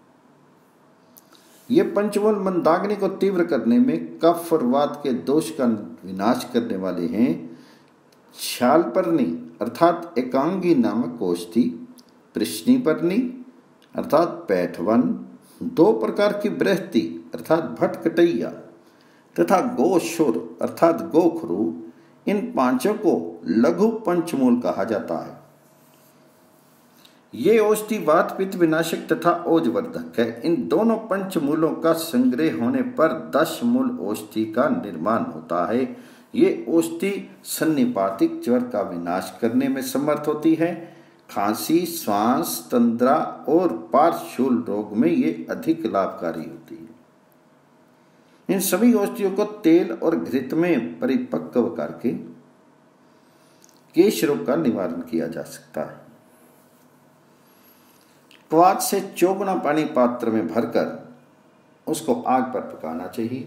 ये पंचमूल मंदाग्नि को तीव्र करने में, कफ और वात के दोष का विनाश करने वाले हैं। छालपर्णी अर्थात एकांगी नामक औषधि, प्रश्निपर्णी अर्थात पैठवन, 2 प्रकार की बृहति अर्थात भटकटैया तथा गोशुर अर्थात गोखरू, इन 5 को लघु पंचमूल कहा जाता है। ये औषधि वात पित्त विनाशक तथा ओजवर्धक है। इन दोनों पंचमूलों का संग्रह होने पर 10 मूल औषधि का निर्माण होता है। ये औषधि सन्निपातिक ज्वर का विनाश करने में समर्थ होती है। खांसी, श्वास, तंद्रा और पार्श्वशूल रोग में ये अधिक लाभकारी होती है। इन सभी औषधियों को तेल और घृत में परिपक्व करके केश रोग का निवारण किया जा सकता है। क्वाथ से चौगुना पानी पात्र में भरकर उसको आग पर पकाना चाहिए।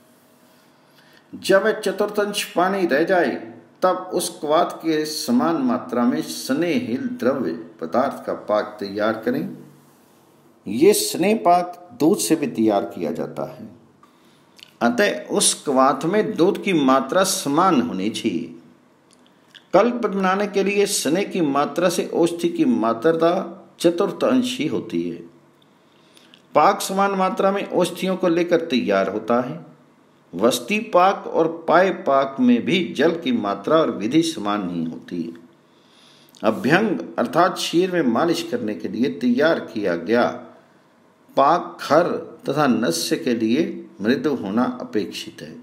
जब वह चतुर्थांश पानी रह जाए तब उस क्वाथ के समान मात्रा में स्नेहिल द्रव्य पदार्थ का पाक तैयार करें। ये स्नेह पाक दूध से भी तैयार किया जाता है। अतः उस क्वाथ में दूध की मात्रा समान होनी चाहिए। कल्प बनाने के लिए स्नेह की मात्रा से औषधि की मात्रा चतुर्थांशी होती है। पाक समान मात्रा में औषधियों को लेकर तैयार होता है। वस्ती पाक और पाय पाक में भी जल की मात्रा और विधि समान नहीं होती है। अभ्यंग अर्थात शीर में मालिश करने के लिए तैयार किया गया पाक खर तथा नस्य के लिए मृदु होना अपेक्षित है।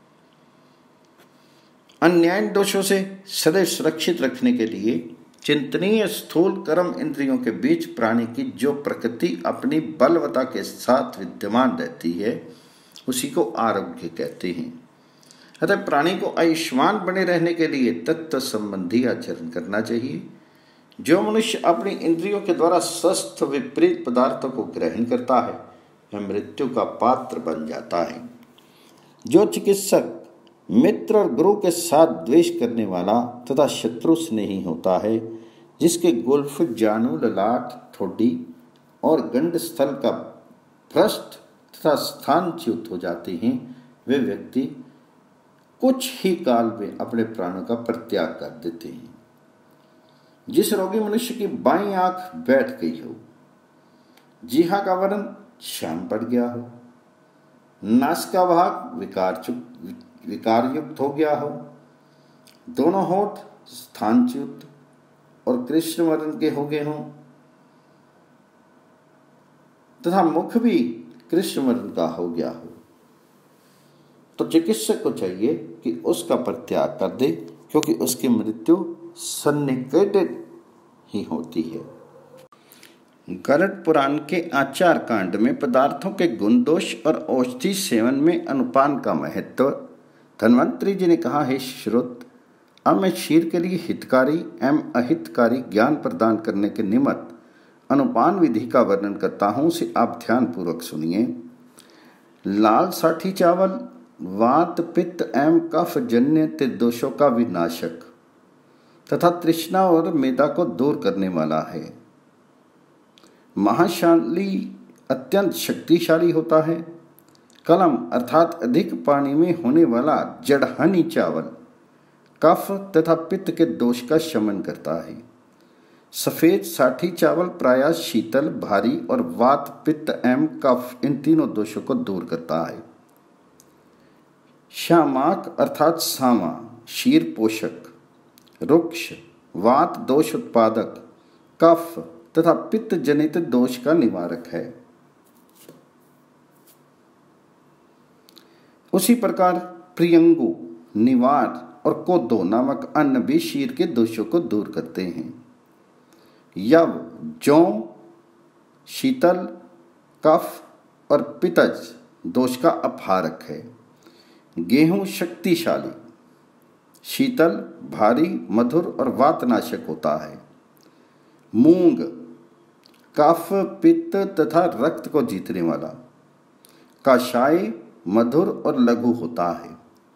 अन्याय दोषों से सदैव सुरक्षित रखने के लिए चिंतनीय स्थूल कर्म इंद्रियों के बीच प्राणी की जो प्रकृति अपनी बलवता के साथ विद्यमान रहती है उसी को आरोग्य कहते हैं। अतः प्राणी को आयुष्मान बने रहने के लिए तत्व संबंधी आचरण करना चाहिए। जो मनुष्य अपनी इंद्रियों के द्वारा स्वस्थ विपरीत पदार्थों को ग्रहण करता है वह मृत्यु का पात्र बन जाता है। जो चिकित्सक मित्र और गुरु के साथ द्वेष करने वाला तथा शत्रु स्नेही होता है, जिसके गुल्फ, जानू, ललाट, ठोडी और गंड स्थल का भ्रष्ट तथा स्थानच्युत हो जाते हैं, वे व्यक्ति कुछ ही काल में अपने प्राणों का परित्याग कर देते हैं। जिस रोगी मनुष्य की बाईं आंख बैठ गई हो, जीहा का वर्ण श्याम पड़ गया हो, नास का भाग विकार युक्त हो गया हो, दोनों होठ स्थानच्युत और कृष्ण वर्ण के हो गए हों तथा मुख भी कृष्ण वर्ण का हो गया हो, तो चिकित्सक को चाहिए कि उसका परित्याग कर दे, क्योंकि उसकी मृत्यु सन्निकट ही होती है। गरुड़ पुराण के आचार कांड में पदार्थों के गुण दोष और औषधि सेवन में अनुपान का महत्व धन्वंतरी जी ने कहा है, श्रुत अब मैं क्षीर के लिए हितकारी एवं अहितकारी ज्ञान प्रदान करने के निमित्त अनुपान विधि का वर्णन करता हूँ, उसे आप ध्यान पूर्वक सुनिए। लाल साठी चावल वात पित्त एवं कफ जन्य दोषों का विनाशक तथा तृष्णा और मेदा को दूर करने वाला है। महाशाली अत्यंत शक्तिशाली होता है। कलम अर्थात अधिक पानी में होने वाला जड़हनी चावल कफ तथा पित्त के दोष का शमन करता है। सफेद साठी चावल प्रायः शीतल, भारी और वात, पित्त एवं कफ इन तीनों दोषों को दूर करता है। श्यामाक अर्थात सामा शीर पोषक, रुक्ष वात दोष उत्पादक, कफ तथा पित्त जनित दोष का निवारक है। उसी प्रकार प्रियंगु, निवार और कोदो नामक अन्न भी शीर के दोषों को दूर करते हैं। यव, जौ, शीतल, कफ और पित्तज दोष का अपहारक है। गेहूं शक्तिशाली, शीतल, भारी, मधुर और वातनाशक होता है। मूंग कफ, पित्त तथा रक्त को जीतने वाला। काशाय मधुर और लघु होता है।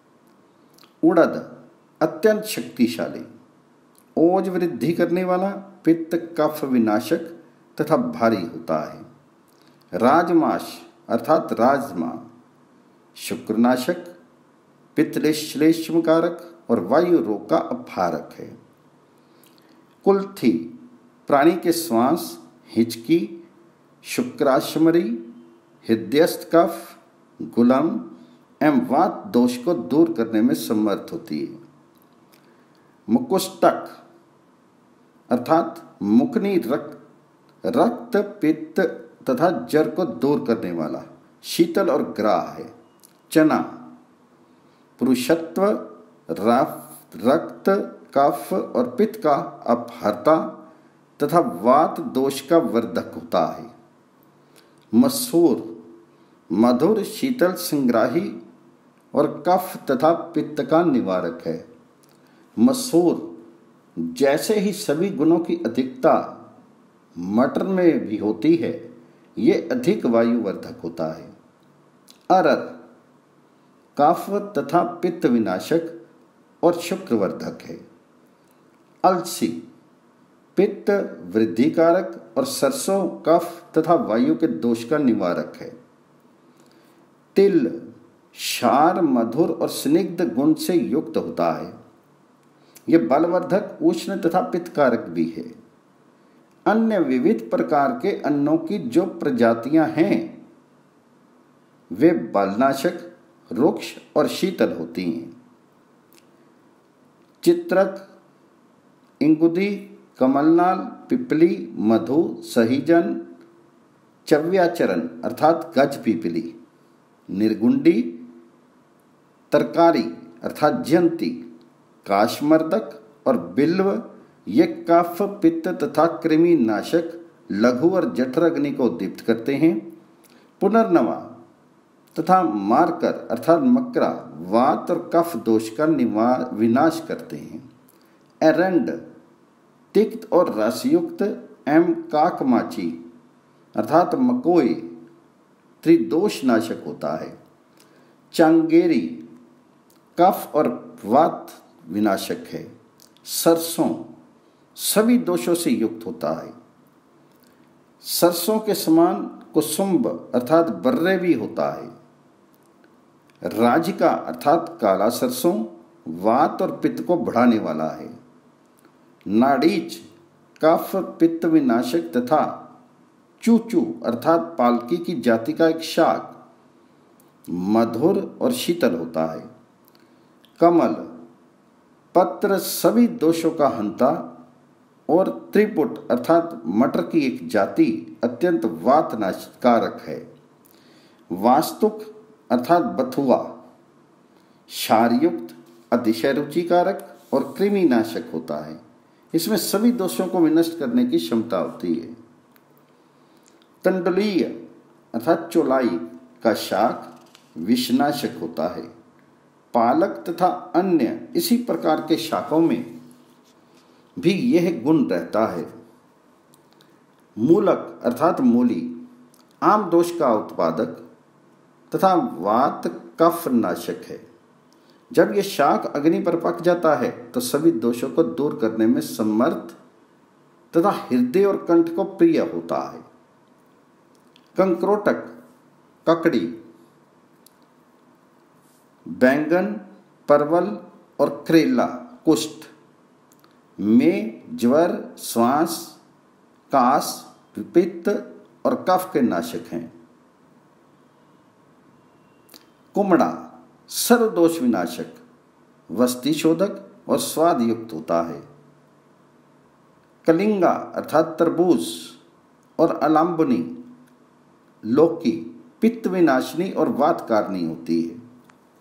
उड़द अत्यंत शक्तिशाली, ओज वृद्धि करने वाला, पित्त कफ विनाशक तथा भारी होता है। राजमाश अर्थात राजमा शुक्रनाशक, पित्तश्लेष्मकारक और वायु रोग का अपहारक है। कुल्थी प्राणी के श्वास, हिचकी, शुक्राशमरी, हृदयस्थ कफ, गुलम एवं वात दोष को दूर करने में समर्थ होती है। मुकुष्टक अर्थात मुकनी रक्त पित्त तथा जर को दूर करने वाला, शीतल और ग्राह है। चना पुरुषत्व, रक्त, कफ और पित्त का अपहर्ता तथा वात दोष का वर्धक होता है। मसूर मधुर, शीतल, संग्राही और कफ तथा पित्त का निवारक है। मसूर जैसे ही सभी गुणों की अधिकता मटर में भी होती है, ये अधिक वायुवर्धक होता है। अरर कफ तथा पित्त विनाशक और शुक्रवर्धक है। अलसी पित्त वृद्धिकारक और सरसों कफ तथा वायु के दोष का निवारक है। तिल क्षार, मधुर और स्निग्ध गुण से युक्त होता है। यह बलवर्धक, उष्ण तथा पित्तकारक भी है। अन्य विविध प्रकार के अन्नों की जो प्रजातियां हैं वे बलनाशक, रुक्ष और शीतल होती हैं। चित्रक, इंगुदी, कमलनाल, पिपली, मधु, सहीजन, चव्याचरण अर्थात गज पिपली, निर्गुंडी, तरकारी अर्थात जयंती, काशमर्दक और बिल्व ये कफ, पित्त तथा कृमि नाशक, लघु और जठर अग्नि को दीप्त करते हैं। पुनर्नवा तथा मारकर अर्थात मकरा वात और कफ दोष का विनाश करते हैं। एरंड तिक्त और रसयुक्त एवं काकमाची अर्थात मकोई त्रिदोष नाशक होता है। चांगेरी कफ और वात विनाशक है। सरसों सभी दोषों से युक्त होता है। सरसों के समान कुसुम्ब अर्थात बर्रे भी होता है। राजिका अर्थात काला सरसों वात और पित्त को बढ़ाने वाला है। नाड़ीच कफ पित्त विनाशक तथा चूचू अर्थात पालकी की जाति का एक शाक मधुर और शीतल होता है। कमल पत्र सभी दोषों का हंता और त्रिपुट अर्थात मटर की एक जाति अत्यंत वातनाशकारक है। वास्तुक अर्थात बथुआ क्षारयुक्त, अतिशय रुचिकारक और कृमिनाशक होता है। इसमें सभी दोषों को विनष्ट करने की क्षमता होती है। तंडुलीय अर्थात चौलाई का शाक विषनाशक होता है। पालक तथा अन्य इसी प्रकार के शाकों में भी यह गुण रहता है। मूलक अर्थात मूली आम दोष का उत्पादक तथा वात कफ नाशक है। जब यह शाक अग्नि पर पक जाता है तो सभी दोषों को दूर करने में समर्थ तथा हृदय और कंठ को प्रिय होता है। कंक्रोटक ककड़ी बैंगन, परवल और करेला कुष्ठ में ज्वर, श्वास, कास, पित्त और कफ के नाशक हैं। कुमड़ा सर्वदोष विनाशक, वस्ति शोधक और स्वाद युक्त होता है। कलिंगा अर्थात तरबूज और अलाम्बनी लौकी पित्त विनाशिनी और वातकारणी होती है।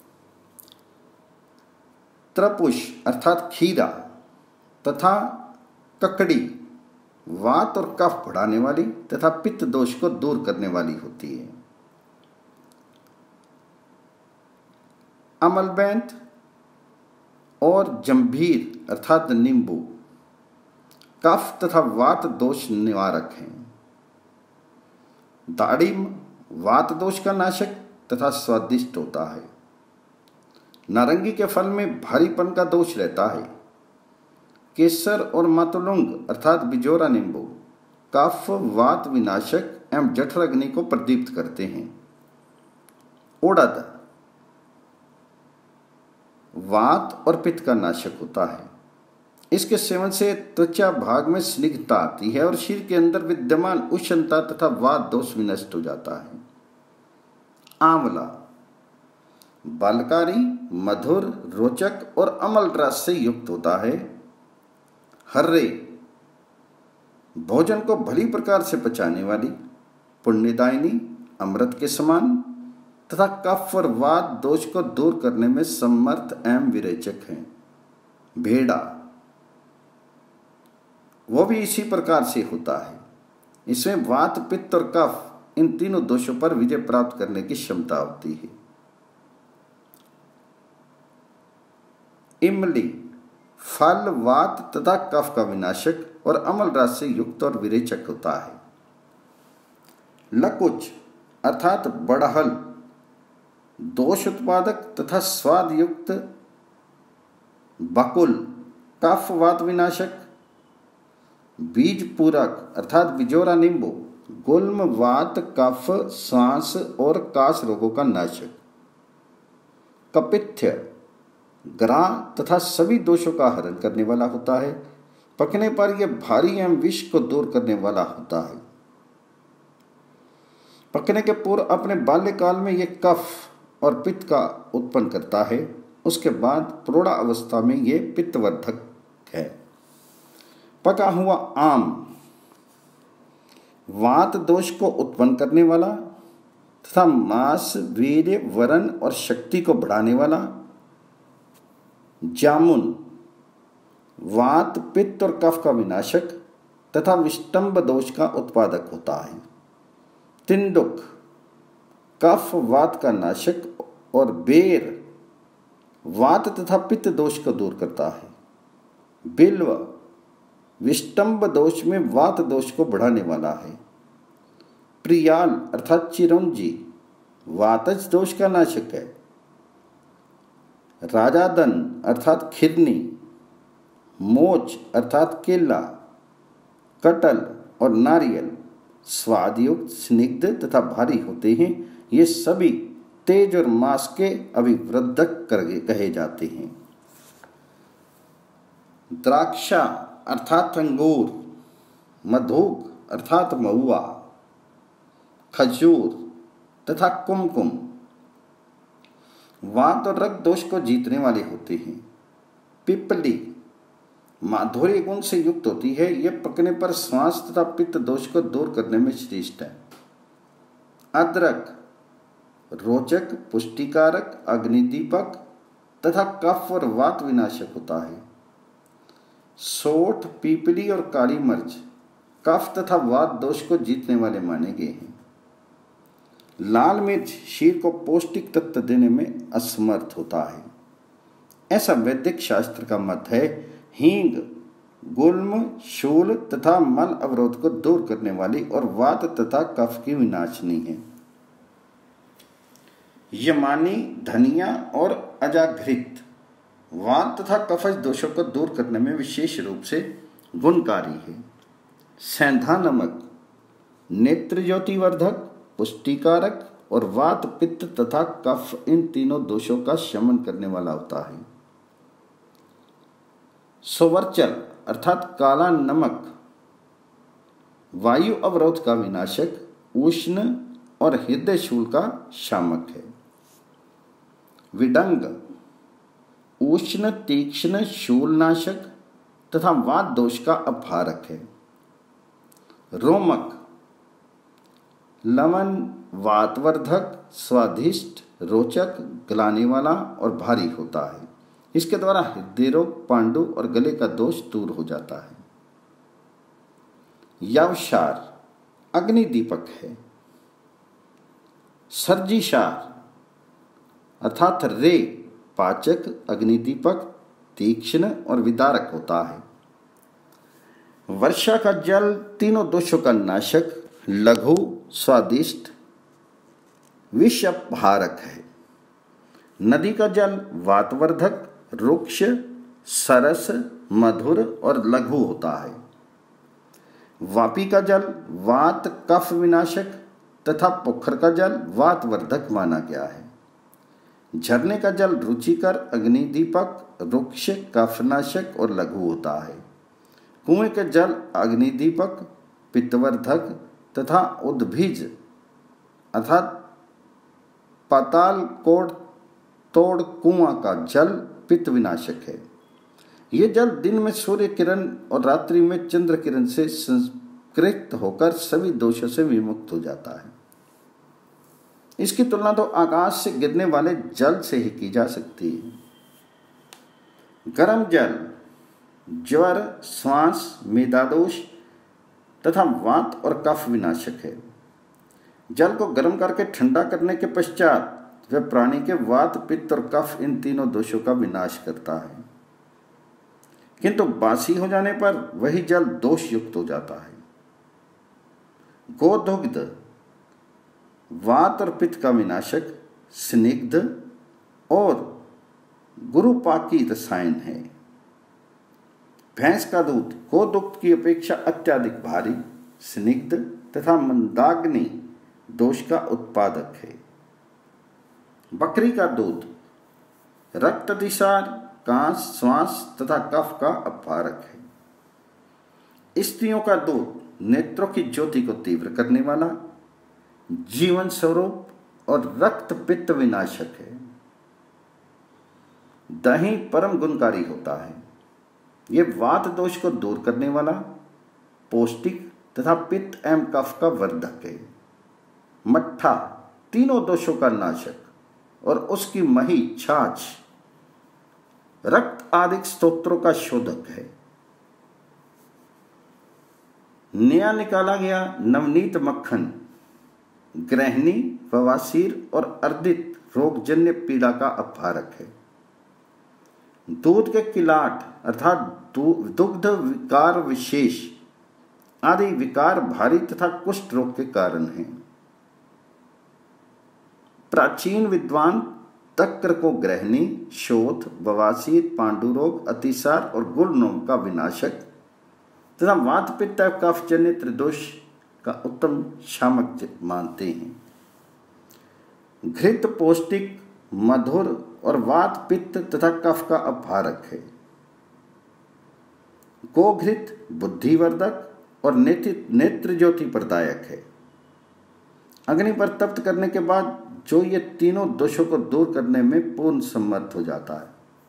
त्रपुष अर्थात खीरा तथा ककड़ी वात और कफ बढ़ाने वाली तथा पित्त दोष को दूर करने वाली होती है। अमलबैंत और जंभीर अर्थात नींबू कफ तथा वात दोष निवारक हैं। दाड़िम वात दोष का नाशक तथा स्वादिष्ट होता है। नारंगी के फल में भारीपन का दोष रहता है। केसर और मातुलुंग अर्थात बिजोरा नींबू कफ वात विनाशक एवं जठर अग्नि को प्रदीप्त करते हैं। उड़द वात और पित्त का नाशक होता है। इसके सेवन से त्वचा भाग में स्निग्धता आती है और शरीर के अंदर विद्यमान उष्णता तथा वात दोष विनष्ट हो जाता है। आंवला बलकारी मधुर रोचक और अमल रस से युक्त होता है। हर्रे भोजन को भली प्रकार से पचाने वाली पुण्यदायिनी अमृत के समान तथा कफ और वात दोष को दूर करने में समर्थ एवं विरेचक हैं। भेड़ा वो भी इसी प्रकार से होता है। इसमें वात पित्त और कफ इन तीनों दोषों पर विजय प्राप्त करने की क्षमता होती है। इमली फल वात तथा कफ का विनाशक और अमल रस से युक्त और विरेचक होता है। लकुच अर्थात बड़हल दोष उत्पादक तथा स्वाद युक्त। बकुल कफ वात विनाशक। बीज पूरक अर्थात बिजोरा नींबू गुल्म वात कफ सांस और काश रोगों का नाशक। कपित्थ ग्राह तथा सभी दोषों का हरण करने वाला होता है। पकने पर यह भारी एवं विष को दूर करने वाला होता है। पकने के पूर्व अपने बाल्यकाल में यह कफ और पित्त का उत्पन्न करता है। उसके बाद प्रौढ़ अवस्था में यह पित्तवर्धक है। पका हुआ आम वात दोष को उत्पन्न करने वाला तथा मांस वीर्य वरण और शक्ति को बढ़ाने वाला। जामुन वात पित्त और कफ का विनाशक तथा विष्टंभ दोष का उत्पादक होता है। तिंदुक कफ वात का नाशक और बेर वात तथा पित्त दोष को दूर करता है। बिल्व विष्टंभ दोष में वात दोष को बढ़ाने वाला है। प्रियाल अर्थात चिरौंजी वातज दोष का नाशक है। राजादन अर्थात खिरनी मोच अर्थात केला कटल और नारियल स्वादयुक्त स्निग्ध तथा भारी होते हैं। ये सभी तेज और मांस के अभिवृद्धक कहे जाते हैं। द्राक्षा अर्थात अंगूर मधुक अर्थात महुआ खजूर तथा कुमकुम वात और रक्त दोष को जीतने वाले होते हैं। पिपली माधुर्य गुण से युक्त होती है। यह पकने पर श्वास तथा पित्त दोष को दूर करने में श्रेष्ठ है। अदरक रोचक पुष्टिकारक अग्निदीपक तथा कफ और वात विनाशक होता है। सोठ पीपली और काली मिर्च कफ तथा वात दोष को जीतने वाले माने गए हैं। लाल मिर्च शरीर को पौष्टिक तत्व देने में असमर्थ होता है। ऐसा वैदिक शास्त्र का मत है। हींग गुल्म शूल तथा मल अवरोध को दूर करने वाली और वात तथा कफ की विनाशनी है। यमानी धनिया और अजाघृत वात तथा कफज दोषों को दूर करने में विशेष रूप से गुणकारी है। सेंधा नमक नेत्र ज्योतिवर्धक पुष्टिकारक और वात पित्त तथा कफ इन तीनों दोषों का शमन करने वाला होता है। सोवर्चल अर्थात काला नमक वायु अवरोध का विनाशक उष्ण और हृदय शूल का शामक है। विडंग उष्ण तीक्ष्ण शूलनाशक तथा वात दोष का अपहारक है। रोमक लवण वातवर्धक स्वादिष्ट रोचक गलाने वाला और भारी होता है। इसके द्वारा हृदय रोग, पांडु और गले का दोष दूर हो जाता है। यवसार अग्नि दीपक है। सर्जीसार अर्थात रे पाचक, अग्नि दीपक, तीक्ष्ण और विदारक होता है। वर्षा का जल तीनों दोषों का नाशक, लघु, स्वादिष्ट, विषपहारक है। नदी का जल वातवर्धक, रुक्ष, सरस, मधुर और लघु होता है। वापी का जल वात कफ विनाशक तथा पोखर का जल वातवर्धक माना गया है। झरने का जल रुचिकर, अग्निदीपक, रुक्ष, कफनाशक और लघु होता है। कुएं के जल अग्निदीपक, पित्तवर्धक तथा उद्भिज अर्थात पाताल कोड़ तोड़ कुआं का जल पित्त विनाशक है। ये जल दिन में सूर्य किरण और रात्रि में चंद्र किरण से संस्कृत होकर सभी दोषों से विमुक्त हो जाता है। इसकी तुलना तो आकाश से गिरने वाले जल से ही की जा सकती है। गर्म जल ज्वर, श्वास, मेदादोष तथा वात और कफ विनाशक है। जल को गर्म करके ठंडा करने के पश्चात वह प्राणी के वात, पित्त और कफ इन तीनों दोषों का विनाश करता है, किंतु बासी हो जाने पर वही जल दोष युक्त हो जाता है। गोदुग्ध वात और पित्त का विनाशक, स्निग्ध और गुरुपाकी रसायन है। भैंस का दूध गोदुग्ध की अपेक्षा अत्यधिक भारी, स्निग्ध तथा मंदाग्नि दोष का उत्पादक है। बकरी का दूध रक्त अतिसार, कांस, श्वास तथा कफ का अपहारक है। स्त्रियों का दूध नेत्रों की ज्योति को तीव्र करने वाला, जीवन स्वरूप और रक्त पित्त विनाशक है। दही परम गुणकारी होता है। ये वात दोष को दूर करने वाला, पौष्टिक तथा पित्त एवं कफ का वर्धक है। मट्ठा तीनों दोषों का नाशक और उसकी मही, छाछ रक्त आदि स्तोत्रों का शोधक है। नया निकाला गया नवनीत मक्खन गृहिणी, बवासीर और अर्दित रोगजन्य पीड़ा का अपहारक है। दूध के किलाट अर्थात दुग्ध विकार विशेष आदि विकार भारी तथा कुष्ठ रोग के कारण हैं। प्राचीन विद्वान तक्र को गृहिणी, शोथ, बवासीर, पांडु रोग, अतिसार और गुलनोम का विनाशक तथा वात, पित्त और कफ जन्य त्रिदोष का उत्तम शामक मानते हैं। घृत पौष्टिक, मधुर और वात, पित्त तथा कफ का अपहारक है। गोघृत बुद्धिवर्धक और नेत्र ज्योति प्रदायक है। अग्नि पर तप्त करने के बाद जो ये तीनों दोषों को दूर करने में पूर्ण समर्थ हो जाता है।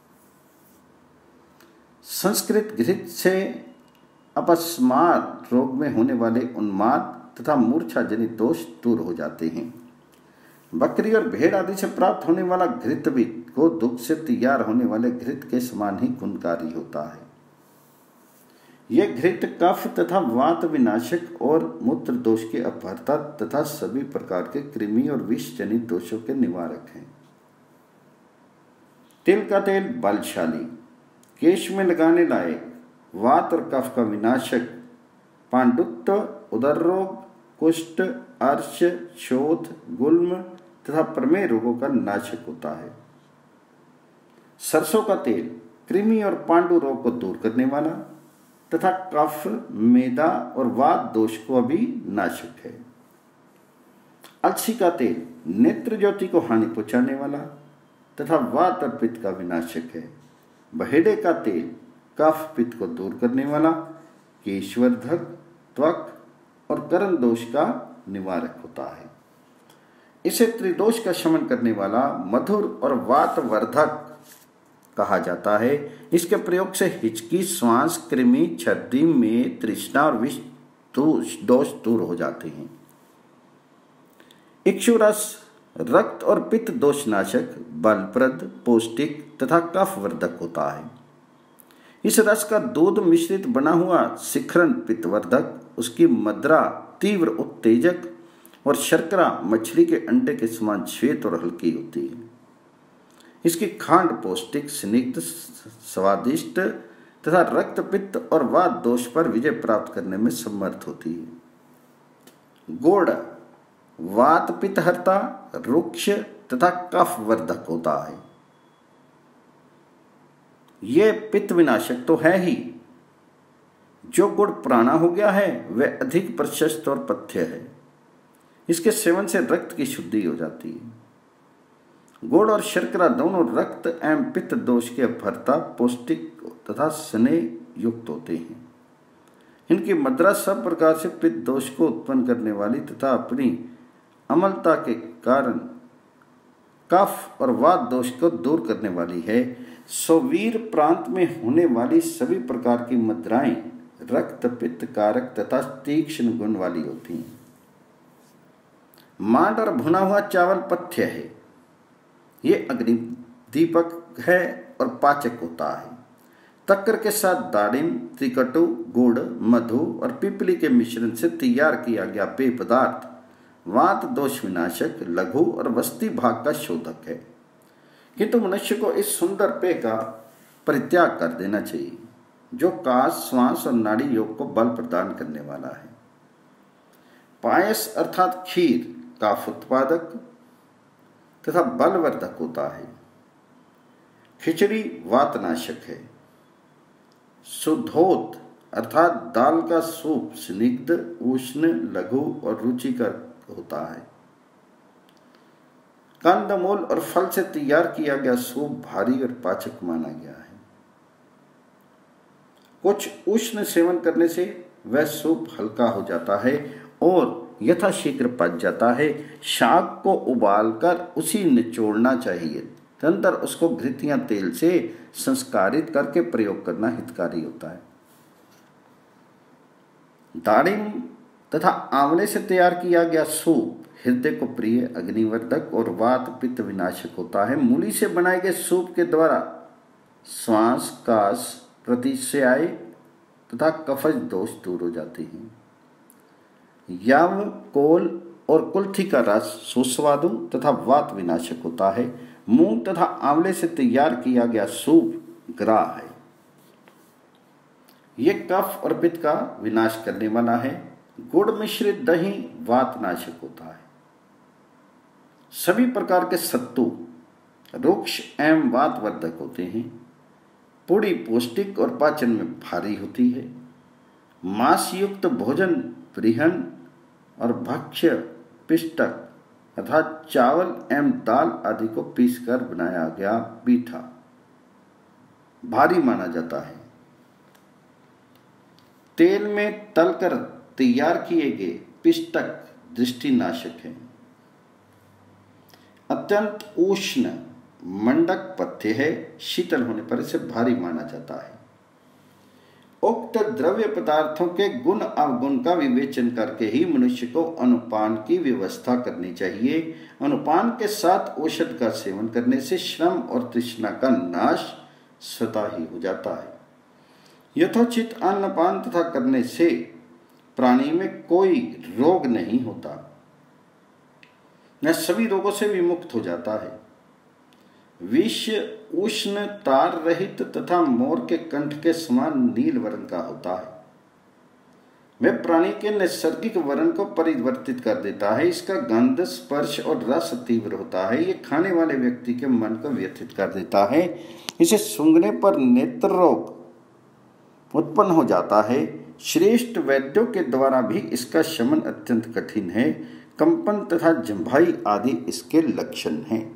संस्कृत घृत से अपस्मार रोग में होने वाले उन्माद तथा मूर्छा जनित दोष दूर हो जाते हैं। बकरी और भेड़ आदि से प्राप्त होने वाला घृत भी गोदुग्ध से तैयार होने वाले घृत के समान ही गुणकारी होता है। यह घृत कफ तथा वात विनाशक और मूत्र दोष के अपहर्ता तथा सभी प्रकार के कृमि और विष जनित दोषों के निवारक हैं। तिल का तेल बलशाली, केश में लगाने लायक, वात और कफ का विनाशक, पांडुत्व, उदर रोग, कुष्ठ, अर्श, शोथ, गुल्म तथा प्रमेह रोगों का नाशक होता है। सरसों का तेल कृमि और पांडु रोग को दूर करने वाला तथा कफ, मेदा और वात दोष को भी नाशक है। अलसी का तेल नेत्र ज्योति को हानि पहुंचाने वाला तथा वात और पित्त का विनाशक है। बहेड़े का तेल कफ, पित्त को दूर करने वाला, केशवर्धक, त्वक और कर्ण दोष का निवारक होता है। इसे त्रिदोष का शमन करने वाला, मधुर और वातवर्धक कहा जाता है। इसके प्रयोग से हिचकी, श्वास, कृमि, छर्दी में तृष्णा और विष दोष दूर हो जाते हैं। इक्षुरस रक्त और पित्त दोषनाशक, बलप्रद, पौष्टिक तथा कफवर्धक होता है। इस रस का दूध मिश्रित बना हुआ शिखरण पित्तवर्धक, उसकी मदिरा तीव्र उत्तेजक और शर्करा मछली के अंडे के समान श्वेत और हल्की होती है। इसकी खांड पौष्टिक, स्निग्ध, स्वादिष्ट तथा रक्त, पित्त और वात दोष पर विजय प्राप्त करने में समर्थ होती है। गुड़ वात पित्तहर्ता, रुक्ष तथा कफवर्धक होता है। ये पित्त विनाशक तो है ही। जो गुड़ पुराना हो गया है वह अधिक प्रशस्त और पथ्य है। इसके सेवन से रक्त की शुद्धि हो जाती है। गुड़ और शर्करा दोनों रक्त एवं पित्त दोष के अपहर्ता, पौष्टिक तथा स्नेह युक्त होते हैं। इनकी मदिरा सब प्रकार से पित्त दोष को उत्पन्न करने वाली तथा अपनी अम्लता के कारण कफ और वात दोष को दूर करने वाली है। सोवीर प्रांत में होने वाली सभी प्रकार की मदिराएं रक्त पित्त कारक तथा तीक्ष्ण गुण वाली होती हैं। मांड और भुना हुआ चावल पथ्य है। ये अग्नि दीपक है और पाचक होता है। तक्कर के साथ दाड़िम, त्रिकटु, गुड़, मधु और पिपली के मिश्रण से तैयार किया गया पेय पदार्थ वात दोष विनाशक, लघु और वस्ती भाग का शोधक है। किंतु मनुष्य को इस सुंदर पेय का परित्याग कर देना चाहिए, जो काश, श्वास और नाड़ी योग को बल प्रदान करने वाला है। पायस अर्थात खीर कफ उत्पादक तथा बलवर्धक होता है। खिचड़ी वातनाशक है। सुधोत अर्थात दाल का सूप स्निग्ध, उष्ण, लघु और रुचिकर होता है। कंदमूल और फल से तैयार किया गया सूप भारी और पाचक माना गया है। कुछ उष्ण सेवन करने से वह सूप हल्का हो जाता है और यथाशीघ्र पच जाता है। शाक को उबालकर उसी निचोड़ना चाहिए, तदनंतर उसको घृतियां तेल से संस्कारित करके प्रयोग करना हितकारी होता है। दाड़िम तथा आंवले से तैयार किया गया सूप हृदय को प्रिय, अग्निवर्धक और वात पित्त विनाशक होता है। मूली से बनाए गए सूप के द्वारा श्वास, काश, प्रतिशय तथा कफज दोष दूर हो जाते हैं। याव, कोल और कुल्थी का रस सुस्वादु तथा वात विनाशक होता है। मूंग तथा आंवले से तैयार किया गया सूप ग्राह है। यह कफ और पित्त का विनाश करने वाला है। गुड़ मिश्रित दही वातनाशक होता है। सभी प्रकार के सत्तू रुक्ष एवं वातवर्धक होते हैं। पूड़ी पौष्टिक और पाचन में भारी होती है। मांस युक्त भोजन बृहन और भक्ष्य पिष्टक अर्थात चावल एवं दाल आदि को पीसकर बनाया गया पीठा भारी माना जाता है। तेल में तलकर तैयार किए गए पिष्टक दृष्टिनाशक है। अत्यंत उष्ण मंडक पथ्य है। शीतल होने पर इसे भारी माना जाता है। उक्त द्रव्य पदार्थों के गुण अवगुण का विवेचन करके ही मनुष्य को अनुपान की व्यवस्था करनी चाहिए। अनुपान के साथ औषध का सेवन करने से श्रम और तृष्णा का नाश स्वतः ही हो जाता है। यथोचित अन्नपान तथा करने से प्राणी में कोई रोग नहीं होता, वह सभी रोगों से विमुक्त हो जाता है। विष उष्ण तार रहित तथा मोर के कंठ के समान नील वर्ण का होता है। वह प्राणी के नैसर्गिक वर्ण को परिवर्तित कर देता है। इसका गंध, स्पर्श और रस तीव्र होता है। ये खाने वाले व्यक्ति के मन को व्यथित कर देता है। इसे सूंघने पर नेत्र रोग उत्पन्न हो जाता है। श्रेष्ठ वैद्यों के द्वारा भी इसका शमन अत्यंत कठिन है। कंपन तथा जंभाई आदि इसके लक्षण हैं।